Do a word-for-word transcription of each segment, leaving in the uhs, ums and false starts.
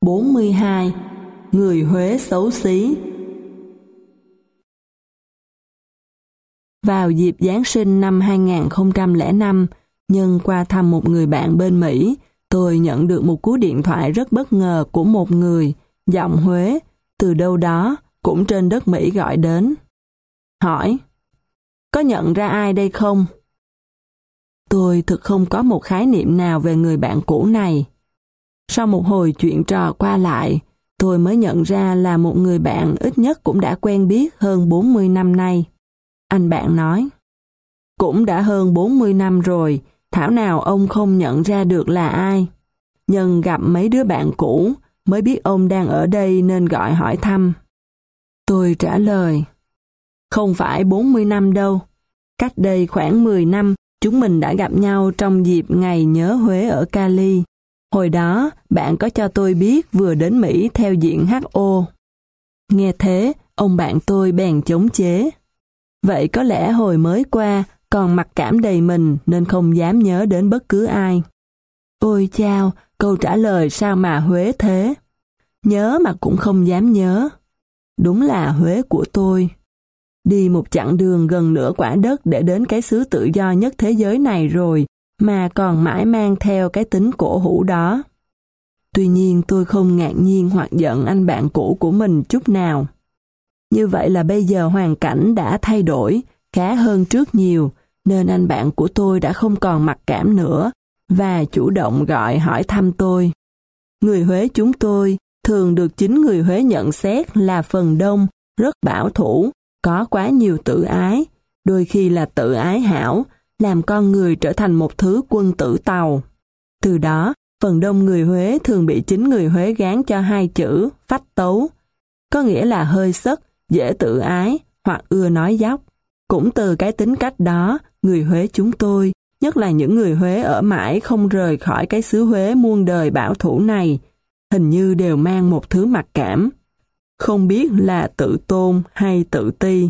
bốn mươi hai. Người Huế xấu xí. Vào dịp Giáng sinh năm hai nghìn không trăm lẻ năm, nhân qua thăm một người bạn bên Mỹ, tôi nhận được một cú điện thoại rất bất ngờ của một người, giọng Huế, từ đâu đó, cũng trên đất Mỹ gọi đến. Hỏi, có nhận ra ai đây không? Tôi thực không có một khái niệm nào về người bạn cũ này. Sau một hồi chuyện trò qua lại, tôi mới nhận ra là một người bạn ít nhất cũng đã quen biết hơn bốn mươi năm nay. Anh bạn nói, cũng đã hơn bốn mươi năm rồi, thảo nào ông không nhận ra được là ai. Nhân gặp mấy đứa bạn cũ, mới biết ông đang ở đây nên gọi hỏi thăm. Tôi trả lời, không phải bốn mươi năm đâu. Cách đây khoảng mười năm, chúng mình đã gặp nhau trong dịp ngày nhớ Huế ở Cali. Hồi đó, bạn có cho tôi biết vừa đến Mỹ theo diện hát o. Nghe thế, ông bạn tôi bèn chống chế. Vậy có lẽ hồi mới qua, còn mặc cảm đầy mình nên không dám nhớ đến bất cứ ai. Ôi chao, câu trả lời sao mà Huế thế? Nhớ mà cũng không dám nhớ. Đúng là Huế của tôi. Đi một chặng đường gần nửa quả đất để đến cái xứ tự do nhất thế giới này rồi, mà còn mãi mang theo cái tính cổ hủ đó. Tuy nhiên tôi không ngạc nhiên hoặc giận anh bạn cũ của mình chút nào. Như vậy là bây giờ hoàn cảnh đã thay đổi, khá hơn trước nhiều, nên anh bạn của tôi đã không còn mặc cảm nữa, và chủ động gọi hỏi thăm tôi. Người Huế chúng tôi thường được chính người Huế nhận xét là phần đông, rất bảo thủ, có quá nhiều tự ái, đôi khi là tự ái hảo, làm con người trở thành một thứ quân tử tàu. Từ đó, phần đông người Huế thường bị chính người Huế gán cho hai chữ phách tấu, có nghĩa là hơi sất, dễ tự ái hoặc ưa nói dóc. Cũng từ cái tính cách đó, người Huế chúng tôi, nhất là những người Huế ở mãi không rời khỏi cái xứ Huế muôn đời bảo thủ này, hình như đều mang một thứ mặc cảm, không biết là tự tôn hay tự ti.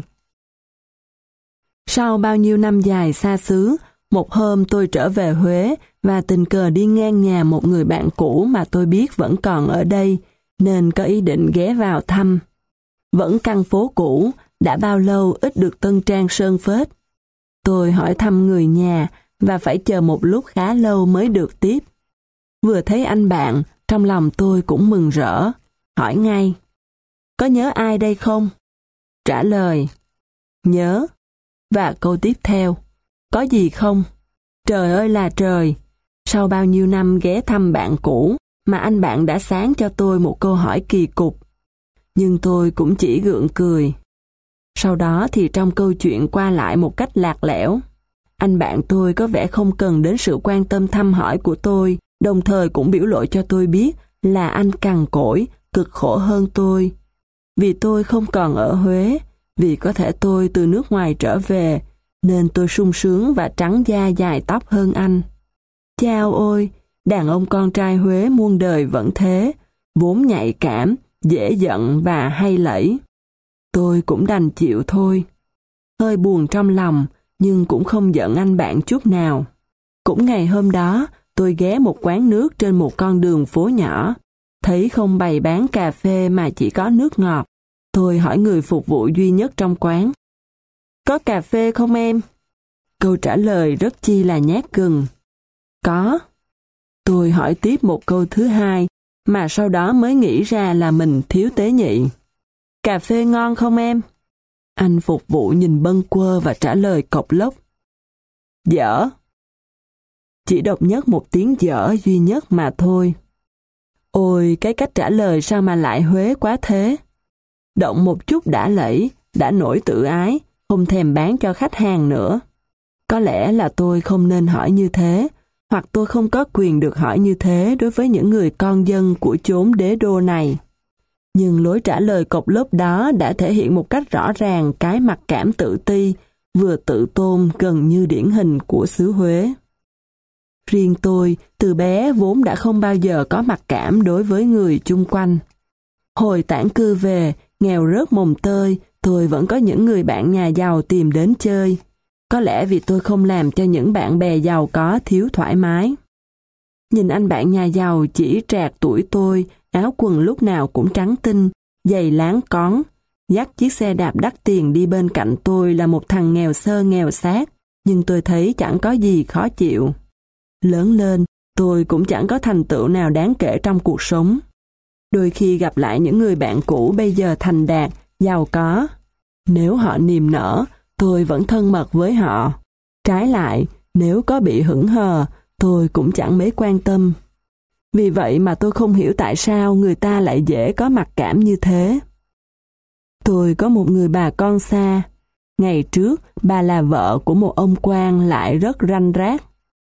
Sau bao nhiêu năm dài xa xứ, một hôm tôi trở về Huế và tình cờ đi ngang nhà một người bạn cũ mà tôi biết vẫn còn ở đây, nên có ý định ghé vào thăm. Vẫn căn phố cũ, đã bao lâu ít được tân trang sơn phết. Tôi hỏi thăm người nhà và phải chờ một lúc khá lâu mới được tiếp. Vừa thấy anh bạn, trong lòng tôi cũng mừng rỡ, hỏi ngay, có nhớ ai đây không? Trả lời, nhớ. Và câu tiếp theo, có gì không? Trời ơi là trời! Sau bao nhiêu năm ghé thăm bạn cũ mà anh bạn đã sáng cho tôi một câu hỏi kỳ cục. Nhưng tôi cũng chỉ gượng cười. Sau đó thì trong câu chuyện qua lại một cách lạc lẽo. Anh bạn tôi có vẻ không cần đến sự quan tâm thăm hỏi của tôi, đồng thời cũng biểu lộ cho tôi biết là anh cằn cỗi, cực khổ hơn tôi. Vì tôi không còn ở Huế, vì có thể tôi từ nước ngoài trở về, nên tôi sung sướng và trắng da dài tóc hơn anh. Chao ôi, đàn ông con trai Huế muôn đời vẫn thế, vốn nhạy cảm, dễ giận và hay lẫy. Tôi cũng đành chịu thôi. Hơi buồn trong lòng, nhưng cũng không giận anh bạn chút nào. Cũng ngày hôm đó, tôi ghé một quán nước trên một con đường phố nhỏ. Thấy không bày bán cà phê mà chỉ có nước ngọt. Tôi hỏi người phục vụ duy nhất trong quán. Có cà phê không em? Câu trả lời rất chi là nhát gừng. Có. Tôi hỏi tiếp một câu thứ hai, mà sau đó mới nghĩ ra là mình thiếu tế nhị. Cà phê ngon không em? Anh phục vụ nhìn bâng quơ và trả lời cộc lốc. Dở. Chỉ độc nhất một tiếng dở duy nhất mà thôi. Ôi, cái cách trả lời sao mà lại Huế quá thế? Động một chút đã lẫy, đã nổi tự ái, không thèm bán cho khách hàng nữa. Có lẽ là tôi không nên hỏi như thế, hoặc tôi không có quyền được hỏi như thế đối với những người con dân của chốn đế đô này. Nhưng lối trả lời cộc lốc đó đã thể hiện một cách rõ ràng cái mặc cảm tự ti, vừa tự tôn gần như điển hình của xứ Huế. Riêng tôi, từ bé vốn đã không bao giờ có mặc cảm đối với người chung quanh. Hồi tản cư về, nghèo rớt mồng tơi, tôi vẫn có những người bạn nhà giàu tìm đến chơi. Có lẽ vì tôi không làm cho những bạn bè giàu có thiếu thoải mái. Nhìn anh bạn nhà giàu chỉ trạc tuổi tôi, áo quần lúc nào cũng trắng tinh, giày láng cón, dắt chiếc xe đạp đắt tiền đi bên cạnh tôi là một thằng nghèo sơ nghèo xác, nhưng tôi thấy chẳng có gì khó chịu. Lớn lên, tôi cũng chẳng có thành tựu nào đáng kể trong cuộc sống. Đôi khi gặp lại những người bạn cũ bây giờ thành đạt, giàu có. Nếu họ niềm nở, tôi vẫn thân mật với họ. Trái lại, nếu có bị hững hờ, tôi cũng chẳng mấy quan tâm. Vì vậy mà tôi không hiểu tại sao người ta lại dễ có mặc cảm như thế. Tôi có một người bà con xa. Ngày trước, bà là vợ của một ông quan lại rất ranh rác.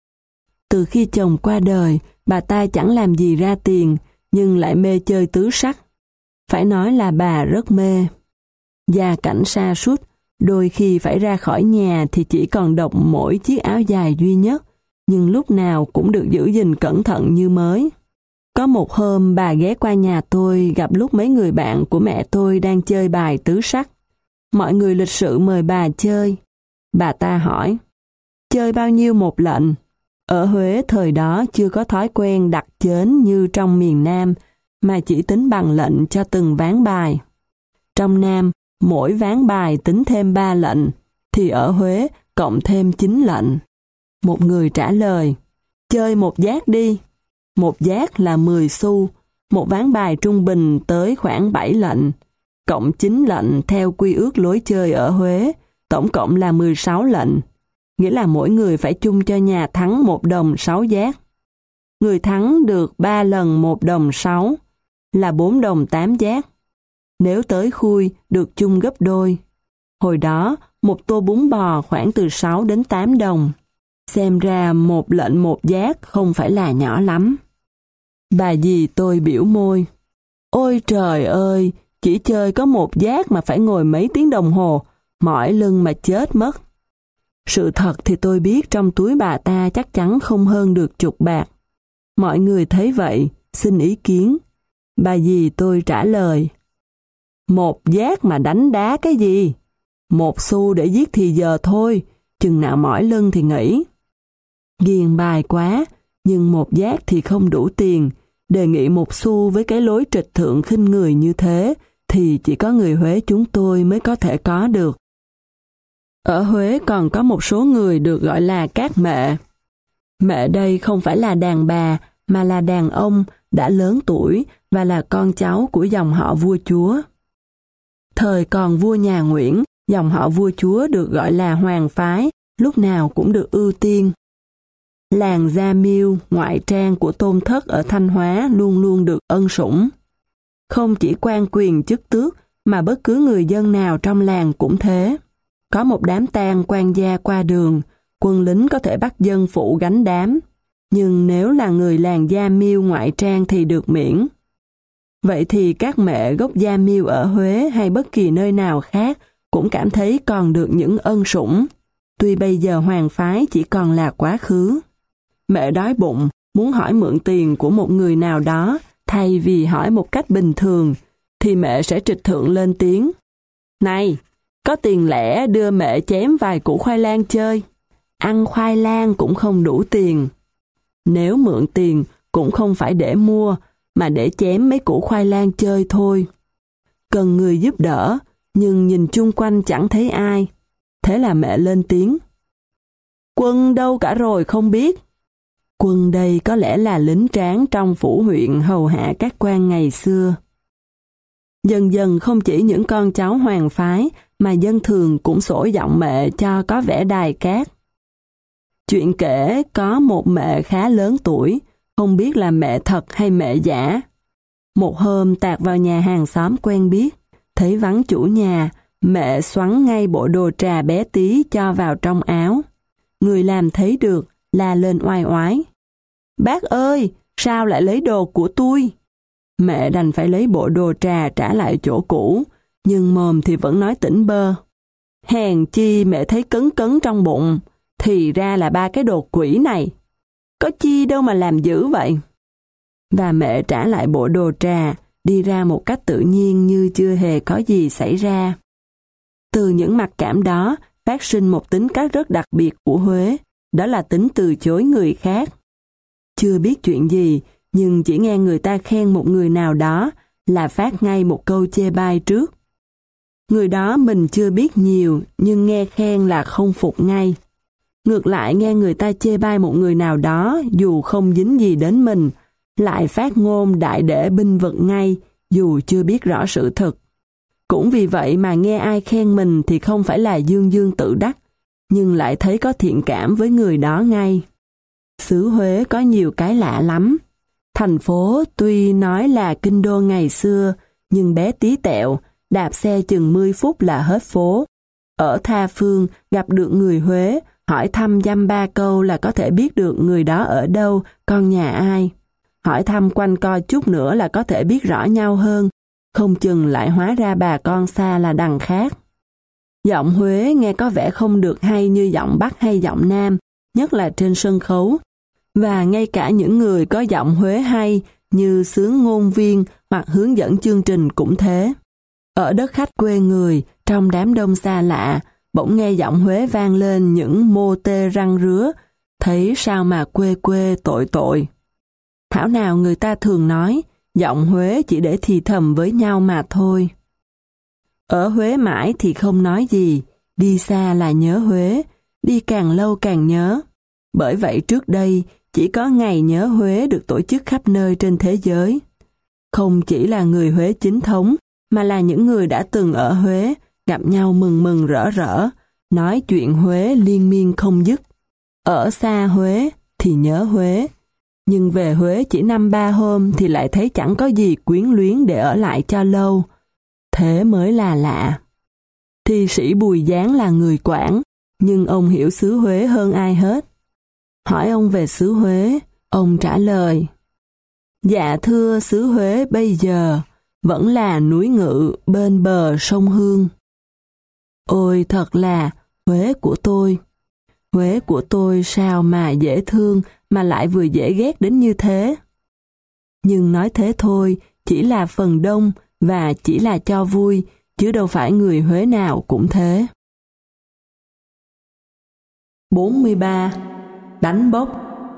Từ khi chồng qua đời, bà ta chẳng làm gì ra tiền, nhưng lại mê chơi tứ sắc. Phải nói là bà rất mê. Gia cảnh sa sút, đôi khi phải ra khỏi nhà thì chỉ còn độc mỗi chiếc áo dài duy nhất, nhưng lúc nào cũng được giữ gìn cẩn thận như mới. Có một hôm bà ghé qua nhà tôi gặp lúc mấy người bạn của mẹ tôi đang chơi bài tứ sắc. Mọi người lịch sự mời bà chơi. Bà ta hỏi, chơi bao nhiêu một lệnh? Ở Huế thời đó chưa có thói quen đặt chến như trong miền Nam, mà chỉ tính bằng lệnh cho từng ván bài. Trong Nam, mỗi ván bài tính thêm ba lệnh, thì ở Huế cộng thêm chín lệnh. Một người trả lời, chơi một giác đi. Một giác là mười xu, một ván bài trung bình tới khoảng bảy lệnh. Cộng chín lệnh theo quy ước lối chơi ở Huế, tổng cộng là mười sáu lệnh. Nghĩa là mỗi người phải chung cho nhà thắng một đồng sáu giác. Người thắng được ba lần một đồng sáu, là bốn đồng tám giác. Nếu tới khui, được chung gấp đôi. Hồi đó, một tô bún bò khoảng từ sáu đến tám đồng. Xem ra một lệnh một giác không phải là nhỏ lắm. Bà dì tôi biểu môi. Ôi trời ơi, chỉ chơi có một giác mà phải ngồi mấy tiếng đồng hồ, mỏi lưng mà chết mất. Sự thật thì tôi biết trong túi bà ta chắc chắn không hơn được chục bạc. Mọi người thấy vậy, xin ý kiến. Bà dì tôi trả lời. Một giác mà đánh đá cái gì? Một xu để giết thì giờ thôi, chừng nào mỏi lưng thì nghỉ. Ghiền bài quá, nhưng một giác thì không đủ tiền. Đề nghị một xu với cái lối trịch thượng khinh người như thế thì chỉ có người Huế chúng tôi mới có thể có được. Ở Huế còn có một số người được gọi là các mẹ. Mẹ đây không phải là đàn bà mà là đàn ông đã lớn tuổi và là con cháu của dòng họ vua chúa. Thời còn vua nhà Nguyễn, dòng họ vua chúa được gọi là hoàng phái, lúc nào cũng được ưu tiên. Làng Gia Miêu, ngoại trang của Tôn Thất ở Thanh Hóa luôn luôn được ân sủng. Không chỉ quan quyền chức tước, mà bất cứ người dân nào trong làng cũng thế. Có một đám tang quan gia qua đường, quân lính có thể bắt dân phụ gánh đám. Nhưng nếu là người làng Gia Miêu ngoại trang thì được miễn. Vậy thì các mẹ gốc Gia Miêu ở Huế hay bất kỳ nơi nào khác cũng cảm thấy còn được những ân sủng. Tuy bây giờ hoàng phái chỉ còn là quá khứ. Mẹ đói bụng, muốn hỏi mượn tiền của một người nào đó, thay vì hỏi một cách bình thường, thì mẹ sẽ trịch thượng lên tiếng. Này, có tiền lẻ đưa mẹ chém vài củ khoai lang chơi. Ăn khoai lang cũng không đủ tiền. Nếu mượn tiền cũng không phải để mua, mà để chém mấy củ khoai lang chơi thôi. Cần người giúp đỡ, nhưng nhìn chung quanh chẳng thấy ai. Thế là mẹ lên tiếng. Quân đâu cả rồi không biết. Quân đây có lẽ là lính tráng trong phủ huyện hầu hạ các quan ngày xưa. Dần dần không chỉ những con cháu hoàng phái, mà dân thường cũng xổ giọng mẹ cho có vẻ đài cát. Chuyện kể có một mẹ khá lớn tuổi, không biết là mẹ thật hay mẹ giả. Một hôm tạt vào nhà hàng xóm quen biết, thấy vắng chủ nhà, mẹ xoắn ngay bộ đồ trà bé tí cho vào trong áo. Người làm thấy được, la lên oai oái. Bác ơi, sao lại lấy đồ của tôi? Mẹ đành phải lấy bộ đồ trà trả lại chỗ cũ, nhưng mồm thì vẫn nói tỉnh bơ. Hèn chi mẹ thấy cấn cấn trong bụng, thì ra là ba cái đồ quỷ này. Có chi đâu mà làm dữ vậy. Và mẹ trả lại bộ đồ trà, đi ra một cách tự nhiên như chưa hề có gì xảy ra. Từ những mặc cảm đó, phát sinh một tính cách rất đặc biệt của Huế, đó là tính từ chối người khác. Chưa biết chuyện gì, nhưng chỉ nghe người ta khen một người nào đó là phát ngay một câu chê bai trước. Người đó mình chưa biết nhiều, nhưng nghe khen là không phục ngay. Ngược lại nghe người ta chê bai một người nào đó dù không dính gì đến mình, lại phát ngôn đại để binh vực ngay dù chưa biết rõ sự thật. Cũng vì vậy mà nghe ai khen mình thì không phải là dương dương tự đắc, nhưng lại thấy có thiện cảm với người đó ngay. Xứ Huế có nhiều cái lạ lắm. Thành phố tuy nói là kinh đô ngày xưa, nhưng bé tí tẹo, đạp xe chừng mười phút là hết phố. Ở tha phương gặp được người Huế, hỏi thăm dăm ba câu là có thể biết được người đó ở đâu, con nhà ai. Hỏi thăm quanh co chút nữa là có thể biết rõ nhau hơn, không chừng lại hóa ra bà con xa là đằng khác. Giọng Huế nghe có vẻ không được hay như giọng Bắc hay giọng Nam, nhất là trên sân khấu. Và ngay cả những người có giọng Huế hay như xướng ngôn viên hoặc hướng dẫn chương trình cũng thế. Ở đất khách quê người, trong đám đông xa lạ, bỗng nghe giọng Huế vang lên những mô tê răng rứa, thấy sao mà quê quê tội tội. Thảo nào người ta thường nói, giọng Huế chỉ để thì thầm với nhau mà thôi. Ở Huế mãi thì không nói gì, đi xa là nhớ Huế, đi càng lâu càng nhớ. Bởi vậy trước đây, chỉ có ngày nhớ Huế được tổ chức khắp nơi trên thế giới. Không chỉ là người Huế chính thống, mà là những người đã từng ở Huế, gặp nhau mừng mừng rỡ rỡ, nói chuyện Huế liên miên không dứt. Ở xa Huế thì nhớ Huế, nhưng về Huế chỉ năm ba hôm thì lại thấy chẳng có gì quyến luyến để ở lại cho lâu. Thế mới là lạ. Thi sĩ Bùi Giáng là người Quảng, nhưng ông hiểu xứ Huế hơn ai hết. Hỏi ông về xứ Huế, ông trả lời: Dạ thưa, xứ Huế bây giờ vẫn là núi Ngự bên bờ sông Hương. Ôi thật là Huế của tôi. Huế của tôi sao mà dễ thương mà lại vừa dễ ghét đến như thế. Nhưng nói thế thôi, chỉ là phần đông và chỉ là cho vui, chứ đâu phải người Huế nào cũng thế. bốn mươi ba. Đánh bốc.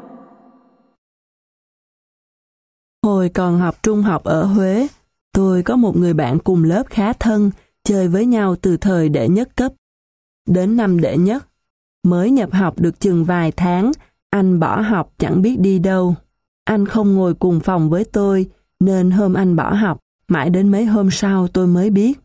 Hồi còn học trung học ở Huế, tôi có một người bạn cùng lớp khá thân, chơi với nhau từ thời đệ nhất cấp. Đến năm đệ nhất, mới nhập học được chừng vài tháng, anh bỏ học chẳng biết đi đâu. Anh không ngồi cùng phòng với tôi, nên hôm anh bỏ học, mãi đến mấy hôm sau tôi mới biết.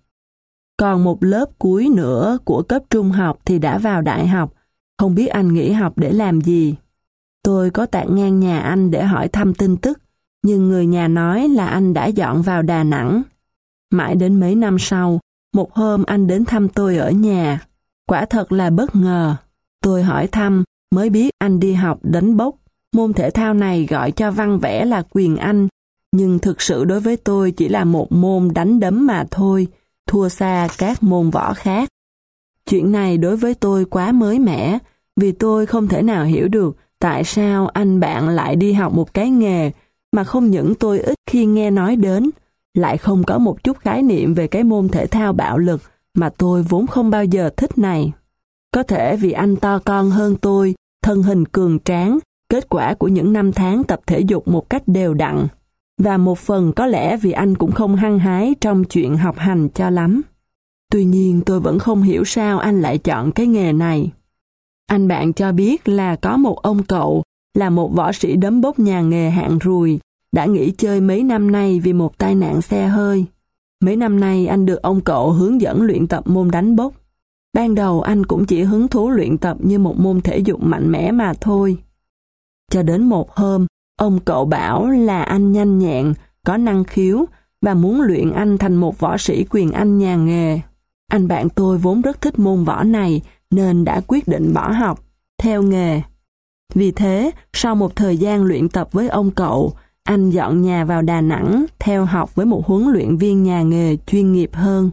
Còn một lớp cuối nữa của cấp trung học thì đã vào đại học, không biết anh nghỉ học để làm gì. Tôi có tạt ngang nhà anh để hỏi thăm tin tức, nhưng người nhà nói là anh đã dọn vào Đà Nẵng. Mãi đến mấy năm sau, một hôm anh đến thăm tôi ở nhà. Quả thật là bất ngờ. Tôi hỏi thăm, mới biết anh đi học đánh bốc. Môn thể thao này gọi cho văn vẻ là quyền Anh, nhưng thực sự đối với tôi chỉ là một môn đánh đấm mà thôi, thua xa các môn võ khác. Chuyện này đối với tôi quá mới mẻ, vì tôi không thể nào hiểu được tại sao anh bạn lại đi học một cái nghề mà không những tôi ít khi nghe nói đến, lại không có một chút khái niệm về cái môn thể thao bạo lực mà tôi vốn không bao giờ thích này. Có thể vì anh to con hơn tôi, thân hình cường tráng, kết quả của những năm tháng tập thể dục một cách đều đặn, và một phần có lẽ vì anh cũng không hăng hái trong chuyện học hành cho lắm. Tuy nhiên tôi vẫn không hiểu sao anh lại chọn cái nghề này. Anh bạn cho biết là có một ông cậu, là một võ sĩ đấm bốc nhà nghề hạng rùi, đã nghỉ chơi mấy năm nay vì một tai nạn xe hơi. Mấy năm nay anh được ông cậu hướng dẫn luyện tập môn đánh bốc. Ban đầu anh cũng chỉ hứng thú luyện tập như một môn thể dục mạnh mẽ mà thôi. Cho đến một hôm, ông cậu bảo là anh nhanh nhẹn, có năng khiếu và muốn luyện anh thành một võ sĩ quyền Anh nhà nghề. Anh bạn tôi vốn rất thích môn võ này nên đã quyết định bỏ học, theo nghề. Vì thế, sau một thời gian luyện tập với ông cậu, anh dọn nhà vào Đà Nẵng theo học với một huấn luyện viên nhà nghề chuyên nghiệp hơn.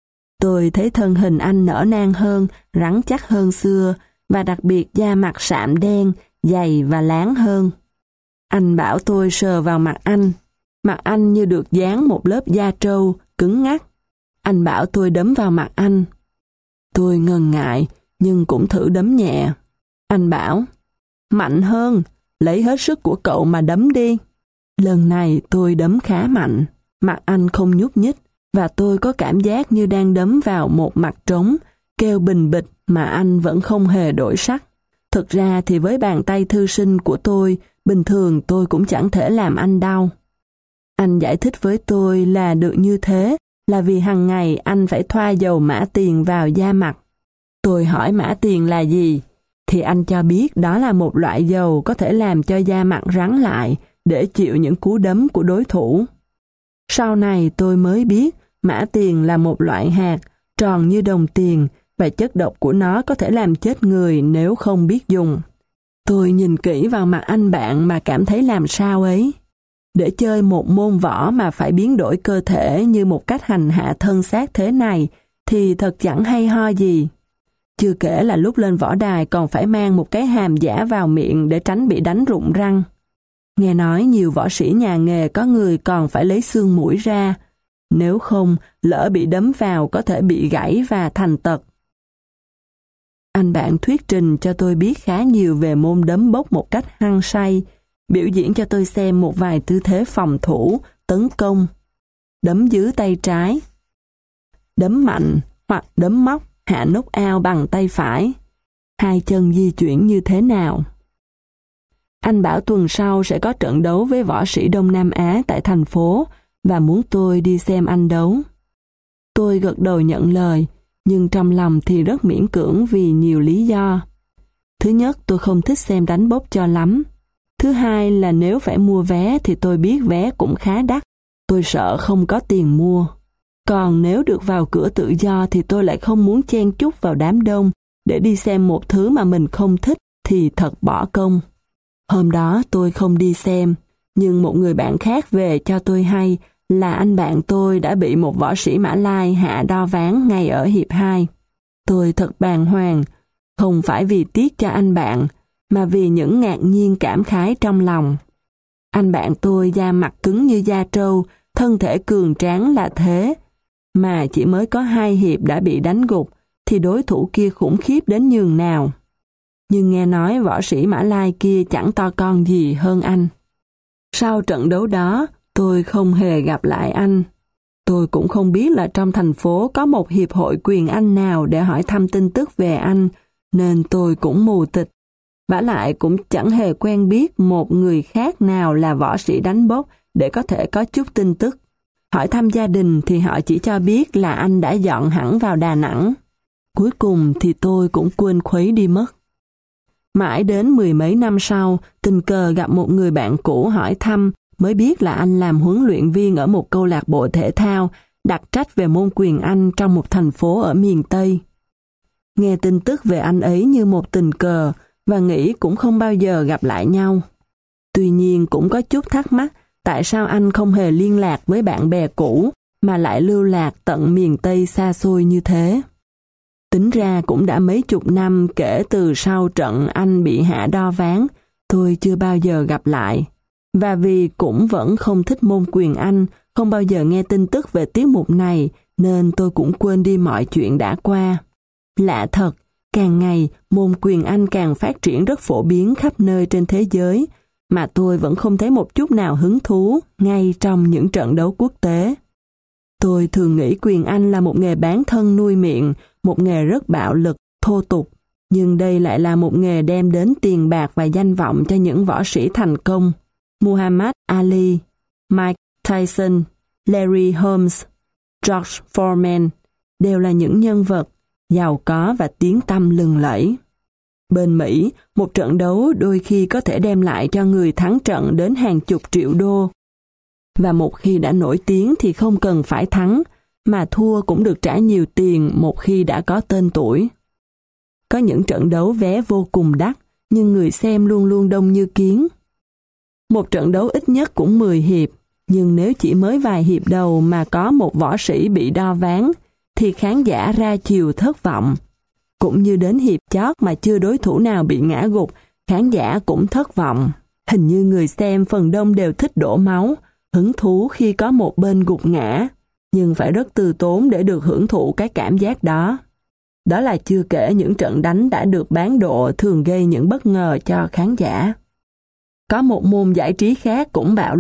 Tôi thấy thân hình anh nở nang hơn, rắn chắc hơn xưa, và đặc biệt da mặt sạm đen, dày và láng hơn. Anh bảo tôi sờ vào mặt anh. Mặt anh như được dán một lớp da trâu, cứng ngắc. Anh bảo tôi đấm vào mặt anh. Tôi ngần ngại, nhưng cũng thử đấm nhẹ. Anh bảo, mạnh hơn, lấy hết sức của cậu mà đấm đi. Lần này tôi đấm khá mạnh, mặt anh không nhúc nhích, và tôi có cảm giác như đang đấm vào một mặt trống, kêu bình bịch mà anh vẫn không hề đổi sắc. Thực ra thì với bàn tay thư sinh của tôi, bình thường tôi cũng chẳng thể làm anh đau. Anh giải thích với tôi là được như thế là vì hàng ngày anh phải thoa dầu mã tiền vào da mặt. Tôi hỏi mã tiền là gì, thì anh cho biết đó là một loại dầu có thể làm cho da mặt rắn lại để chịu những cú đấm của đối thủ. Sau này tôi mới biết mã tiền là một loại hạt tròn như đồng tiền và chất độc của nó có thể làm chết người nếu không biết dùng. Tôi nhìn kỹ vào mặt anh bạn mà cảm thấy làm sao ấy. Để chơi một môn võ mà phải biến đổi cơ thể như một cách hành hạ thân xác thế này thì thật chẳng hay ho gì. Chưa kể là lúc lên võ đài còn phải mang một cái hàm giả vào miệng để tránh bị đánh rụng răng. Nghe nói nhiều võ sĩ nhà nghề có người còn phải lấy xương mũi ra. Nếu không, lỡ bị đấm vào có thể bị gãy và thành tật. Anh bạn thuyết trình cho tôi biết khá nhiều về môn đấm bốc một cách hăng say, biểu diễn cho tôi xem một vài tư thế phòng thủ, tấn công, đấm dưới tay trái, đấm mạnh hoặc đấm móc, hạ knock-out bằng tay phải, hai chân di chuyển như thế nào. Anh bảo tuần sau sẽ có trận đấu với võ sĩ Đông Nam Á tại thành phố và muốn tôi đi xem anh đấu. Tôi gật đầu nhận lời, nhưng trong lòng thì rất miễn cưỡng vì nhiều lý do. Thứ nhất, tôi không thích xem đánh bốc cho lắm. Thứ hai là nếu phải mua vé thì tôi biết vé cũng khá đắt. Tôi sợ không có tiền mua. Còn nếu được vào cửa tự do thì tôi lại không muốn chen chúc vào đám đông để đi xem một thứ mà mình không thích thì thật bỏ công. Hôm đó tôi không đi xem, nhưng một người bạn khác về cho tôi hay là anh bạn tôi đã bị một võ sĩ Mã Lai hạ đo ván ngay ở hiệp hai. Tôi thật bàng hoàng, không phải vì tiếc cho anh bạn, mà vì những ngạc nhiên cảm khái trong lòng. Anh bạn tôi da mặt cứng như da trâu, thân thể cường tráng là thế, mà chỉ mới có hai hiệp đã bị đánh gục, thì đối thủ kia khủng khiếp đến nhường nào. Nhưng nghe nói võ sĩ Mã Lai kia chẳng to con gì hơn anh. Sau trận đấu đó, tôi không hề gặp lại anh. Tôi cũng không biết là trong thành phố có một hiệp hội quyền Anh nào để hỏi thăm tin tức về anh, nên tôi cũng mù tịch. Vả lại cũng chẳng hề quen biết một người khác nào là võ sĩ đánh bốc để có thể có chút tin tức. Hỏi thăm gia đình thì họ chỉ cho biết là anh đã dọn hẳn vào Đà Nẵng. Cuối cùng thì tôi cũng quên khuấy đi mất. Mãi đến mười mấy năm sau, tình cờ gặp một người bạn cũ hỏi thăm, mới biết là anh làm huấn luyện viên ở một câu lạc bộ thể thao, đặc trách về môn quyền Anh trong một thành phố ở miền Tây. Nghe tin tức về anh ấy như một tình cờ, và nghĩ cũng không bao giờ gặp lại nhau. Tuy nhiên cũng có chút thắc mắc tại sao anh không hề liên lạc với bạn bè cũ, mà lại lưu lạc tận miền Tây xa xôi như thế. Tính ra cũng đã mấy chục năm kể từ sau trận anh bị hạ đo ván, tôi chưa bao giờ gặp lại. Và vì cũng vẫn không thích môn quyền Anh, không bao giờ nghe tin tức về tiết mục này, nên tôi cũng quên đi mọi chuyện đã qua. Lạ thật, càng ngày môn quyền Anh càng phát triển rất phổ biến khắp nơi trên thế giới, mà tôi vẫn không thấy một chút nào hứng thú ngay trong những trận đấu quốc tế. Tôi thường nghĩ quyền Anh là một nghề bán thân nuôi miệng, một nghề rất bạo lực, thô tục. Nhưng đây lại là một nghề đem đến tiền bạc và danh vọng cho những võ sĩ thành công. Muhammad Ali, Mike Tyson, Larry Holmes, George Foreman đều là những nhân vật giàu có và tiếng tăm lừng lẫy. Bên Mỹ, một trận đấu đôi khi có thể đem lại cho người thắng trận đến hàng chục triệu đô. Và một khi đã nổi tiếng thì không cần phải thắng, mà thua cũng được trả nhiều tiền một khi đã có tên tuổi. Có những trận đấu vé vô cùng đắt, nhưng người xem luôn luôn đông như kiến. Một trận đấu ít nhất cũng mười hiệp, nhưng nếu chỉ mới vài hiệp đầu mà có một võ sĩ bị đo ván, thì khán giả ra chiều thất vọng. Cũng như đến hiệp chót mà chưa đối thủ nào bị ngã gục, khán giả cũng thất vọng. Hình như người xem phần đông đều thích đổ máu, hứng thú khi có một bên gục ngã, nhưng phải rất từ tốn để được hưởng thụ cái cảm giác đó. Đó là chưa kể những trận đánh đã được bán độ thường gây những bất ngờ cho khán giả. Có một môn giải trí khác cũng bạo lực,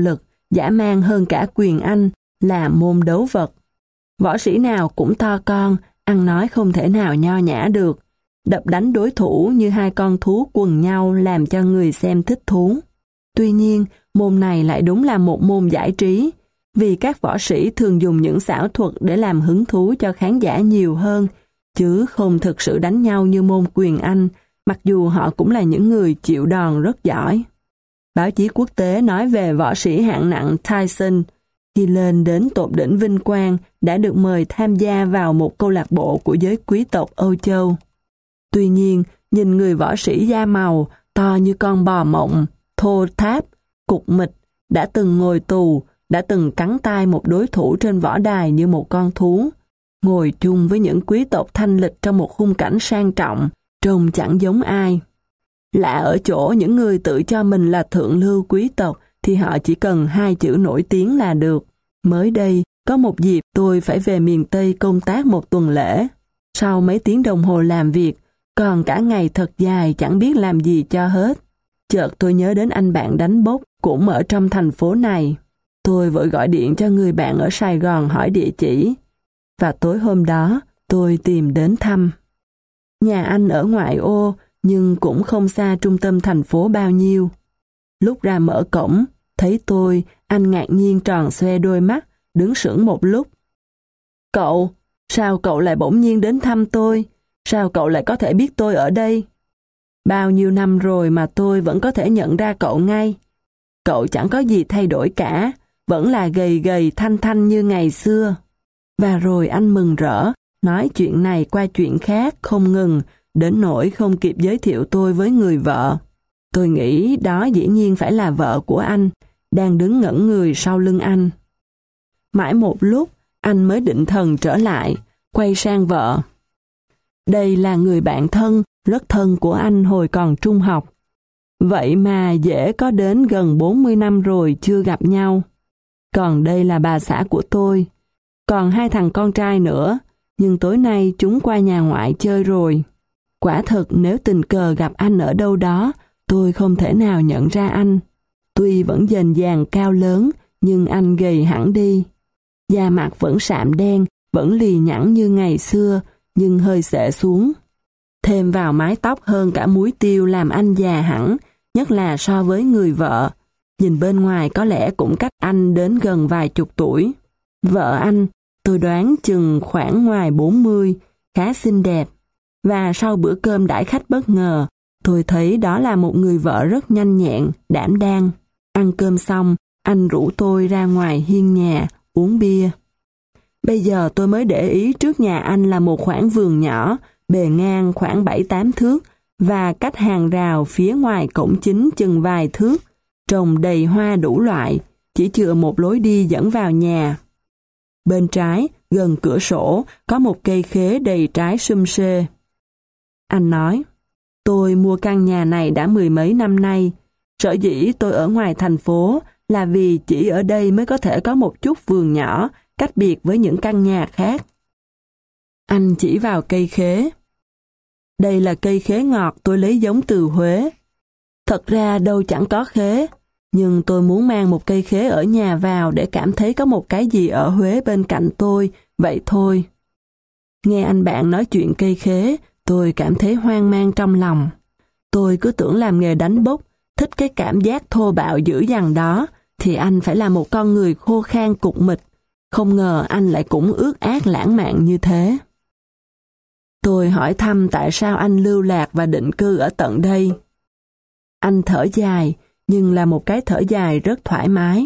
dã man hơn cả quyền Anh là môn đấu vật. Võ sĩ nào cũng to con, ăn nói không thể nào nho nhã được. Đập đánh đối thủ như hai con thú quần nhau làm cho người xem thích thú. Tuy nhiên, môn này lại đúng là một môn giải trí, vì các võ sĩ thường dùng những xảo thuật để làm hứng thú cho khán giả nhiều hơn, chứ không thực sự đánh nhau như môn quyền Anh, mặc dù họ cũng là những người chịu đòn rất giỏi. Báo chí quốc tế nói về võ sĩ hạng nặng Tyson, khi lên đến tột đỉnh vinh quang đã được mời tham gia vào một câu lạc bộ của giới quý tộc Âu Châu. Tuy nhiên, nhìn người võ sĩ da màu, to như con bò mộng, thô tháp, cục mịch, đã từng ngồi tù, đã từng cắn tay một đối thủ trên võ đài như một con thú, ngồi chung với những quý tộc thanh lịch trong một khung cảnh sang trọng, trông chẳng giống ai. Lạ ở chỗ những người tự cho mình là thượng lưu quý tộc thì họ chỉ cần hai chữ nổi tiếng là được. Mới đây, có một dịp tôi phải về miền Tây công tác một tuần lễ. Sau mấy tiếng đồng hồ làm việc, còn cả ngày thật dài chẳng biết làm gì cho hết. Chợt tôi nhớ đến anh bạn đánh bốc cũng ở trong thành phố này. Tôi vội gọi điện cho người bạn ở Sài Gòn hỏi địa chỉ. Và tối hôm đó, tôi tìm đến thăm. Nhà anh ở ngoại ô, nhưng cũng không xa trung tâm thành phố bao nhiêu. Lúc ra mở cổng, thấy tôi, anh ngạc nhiên tròn xoe đôi mắt, đứng sững một lúc. Cậu, sao cậu lại bỗng nhiên đến thăm tôi? Sao cậu lại có thể biết tôi ở đây? Bao nhiêu năm rồi mà tôi vẫn có thể nhận ra cậu ngay. Cậu chẳng có gì thay đổi cả, vẫn là gầy gầy thanh thanh như ngày xưa. Và rồi anh mừng rỡ, nói chuyện này qua chuyện khác không ngừng, đến nỗi không kịp giới thiệu tôi với người vợ. Tôi nghĩ đó dĩ nhiên phải là vợ của anh, đang đứng ngẩn người sau lưng anh. Mãi một lúc, anh mới định thần trở lại, quay sang vợ. Đây là người bạn thân, rất thân của anh hồi còn trung học. Vậy mà dễ có đến gần bốn mươi năm rồi chưa gặp nhau. Còn đây là bà xã của tôi. Còn hai thằng con trai nữa, nhưng tối nay chúng qua nhà ngoại chơi rồi. Quả thật nếu tình cờ gặp anh ở đâu đó, tôi không thể nào nhận ra anh. Tuy vẫn dền dàng cao lớn, nhưng anh gầy hẳn đi. Da mặt vẫn sạm đen, vẫn lì nhẵn như ngày xưa, nhưng hơi xệ xuống. Thêm vào mái tóc hơn cả muối tiêu làm anh già hẳn, nhất là so với người vợ. Nhìn bên ngoài có lẽ cũng cách anh đến gần vài chục tuổi. Vợ anh, tôi đoán chừng khoảng ngoài bốn mươi, khá xinh đẹp. Và sau bữa cơm đãi khách bất ngờ, tôi thấy đó là một người vợ rất nhanh nhẹn, đảm đang. Ăn cơm xong, anh rủ tôi ra ngoài hiên nhà, uống bia. Bây giờ tôi mới để ý trước nhà anh là một khoảng vườn nhỏ, bề ngang khoảng bảy tám thước, và cách hàng rào phía ngoài cổng chính chừng vài thước, trồng đầy hoa đủ loại, chỉ chừa một lối đi dẫn vào nhà. Bên trái, gần cửa sổ, có một cây khế đầy trái sum xê. Anh nói, tôi mua căn nhà này đã mười mấy năm nay. Sở dĩ tôi ở ngoài thành phố là vì chỉ ở đây mới có thể có một chút vườn nhỏ, cách biệt với những căn nhà khác. Anh chỉ vào cây khế. Đây là cây khế ngọt tôi lấy giống từ Huế. Thật ra đâu chẳng có khế, nhưng tôi muốn mang một cây khế ở nhà vào để cảm thấy có một cái gì ở Huế bên cạnh tôi, vậy thôi. Nghe anh bạn nói chuyện cây khế, tôi cảm thấy hoang mang trong lòng. Tôi cứ tưởng làm nghề đánh bốc, thích cái cảm giác thô bạo dữ dằn đó, thì anh phải là một con người khô khan cục mịch. Không ngờ anh lại cũng ước ác lãng mạn như thế. Tôi hỏi thăm tại sao anh lưu lạc và định cư ở tận đây. Anh thở dài, nhưng là một cái thở dài rất thoải mái.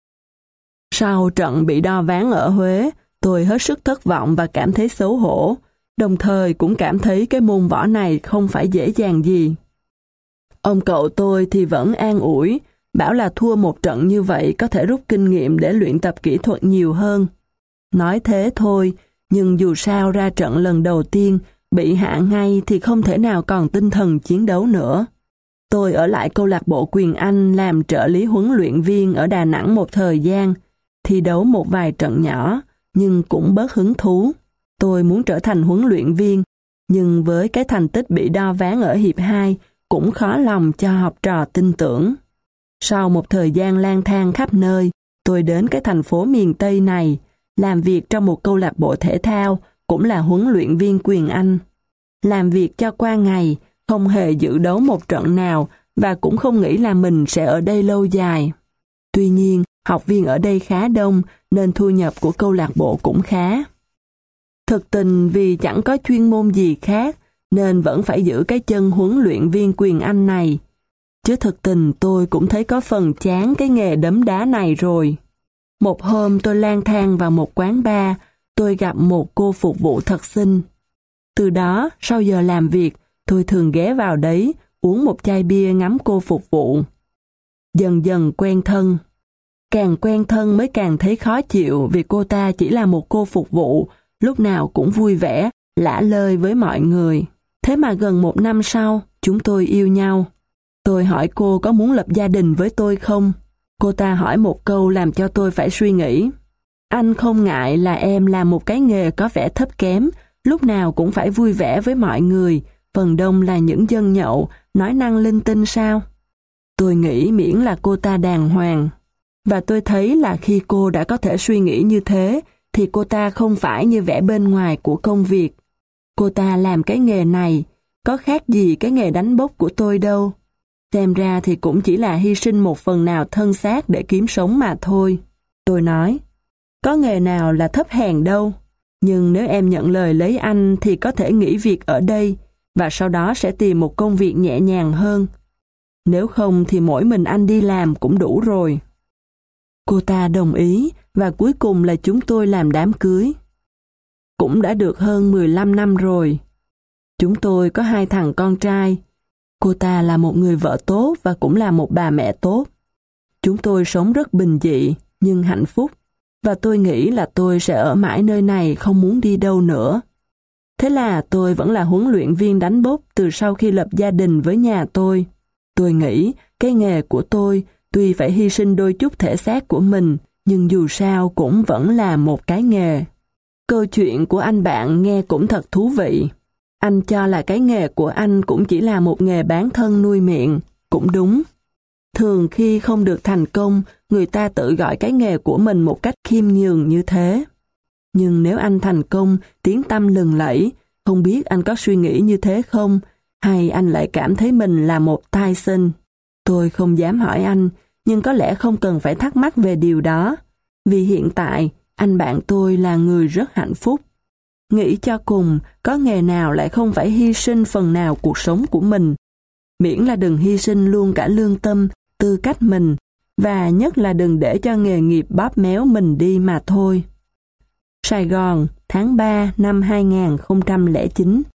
Sau trận bị đo ván ở Huế, tôi hết sức thất vọng và cảm thấy xấu hổ, đồng thời cũng cảm thấy cái môn võ này không phải dễ dàng gì. Ông cậu tôi thì vẫn an ủi, bảo là thua một trận như vậy có thể rút kinh nghiệm để luyện tập kỹ thuật nhiều hơn. Nói thế thôi, nhưng dù sao ra trận lần đầu tiên, bị hạ ngay thì không thể nào còn tinh thần chiến đấu nữa. Tôi ở lại câu lạc bộ quyền Anh làm trợ lý huấn luyện viên ở Đà Nẵng một thời gian, thi đấu một vài trận nhỏ, nhưng cũng bớt hứng thú. Tôi muốn trở thành huấn luyện viên, nhưng với cái thành tích bị đo ván ở hiệp hai, cũng khó lòng cho học trò tin tưởng. Sau một thời gian lang thang khắp nơi, Tôi đến cái thành phố miền Tây này, làm việc trong một câu lạc bộ thể thao, cũng là huấn luyện viên quyền Anh. Làm việc cho qua ngày, không hề dự đấu một trận nào và cũng không nghĩ là mình sẽ ở đây lâu dài. Tuy nhiên, học viên ở đây khá đông nên thu nhập của câu lạc bộ cũng khá. Thực tình vì chẳng có chuyên môn gì khác nên vẫn phải giữ cái chân huấn luyện viên quyền Anh này. Chứ thực tình tôi cũng thấy có phần chán cái nghề đấm đá này rồi. Một hôm tôi lang thang vào một quán bar, tôi gặp một cô phục vụ thật xinh. Từ đó, sau giờ làm việc, tôi thường ghé vào đấy, uống một chai bia ngắm cô phục vụ. Dần dần quen thân. Càng quen thân mới càng thấy khó chịu vì cô ta chỉ là một cô phục vụ, lúc nào cũng vui vẻ, lả lơi với mọi người. Thế mà gần một năm sau, chúng tôi yêu nhau. Tôi hỏi cô có muốn lập gia đình với tôi không? Cô ta hỏi một câu làm cho tôi phải suy nghĩ. Anh không ngại là em làm một cái nghề có vẻ thấp kém, lúc nào cũng phải vui vẻ với mọi người, phần đông là những dân nhậu, nói năng linh tinh sao? Tôi nghĩ miễn là cô ta đàng hoàng. Và tôi thấy là khi cô đã có thể suy nghĩ như thế, thì cô ta không phải như vẻ bên ngoài của công việc. Cô ta làm cái nghề này, có khác gì cái nghề đánh bốc của tôi đâu. Xem ra thì cũng chỉ là hy sinh một phần nào thân xác để kiếm sống mà thôi. Tôi nói, có nghề nào là thấp hèn đâu. Nhưng nếu em nhận lời lấy anh thì có thể nghỉ việc ở đây và sau đó sẽ tìm một công việc nhẹ nhàng hơn. Nếu không thì mỗi mình anh đi làm cũng đủ rồi. Cô ta đồng ý và cuối cùng là chúng tôi làm đám cưới. Cũng đã được hơn mười lăm năm rồi. Chúng tôi có hai thằng con trai. Cô ta là một người vợ tốt và cũng là một bà mẹ tốt. Chúng tôi sống rất bình dị nhưng hạnh phúc. Và tôi nghĩ là tôi sẽ ở mãi nơi này không muốn đi đâu nữa. Thế là tôi vẫn là huấn luyện viên đánh bốc từ sau khi lập gia đình với nhà tôi. Tôi nghĩ cái nghề của tôi tuy phải hy sinh đôi chút thể xác của mình, nhưng dù sao cũng vẫn là một cái nghề. Câu chuyện của anh bạn nghe cũng thật thú vị. Anh cho là cái nghề của anh cũng chỉ là một nghề bán thân nuôi miệng, cũng đúng. Thường khi không được thành công, người ta tự gọi cái nghề của mình một cách khiêm nhường như thế. Nhưng nếu anh thành công, tiếng tăm lừng lẫy, không biết anh có suy nghĩ như thế không, hay anh lại cảm thấy mình là một tai sinh. Tôi không dám hỏi anh, nhưng có lẽ không cần phải thắc mắc về điều đó. Vì hiện tại, anh bạn tôi là người rất hạnh phúc. Nghĩ cho cùng, có nghề nào lại không phải hy sinh phần nào cuộc sống của mình. Miễn là đừng hy sinh luôn cả lương tâm, tư cách mình, và nhất là đừng để cho nghề nghiệp bóp méo mình đi mà thôi. Sài Gòn, tháng ba năm hai nghìn không trăm lẻ chín.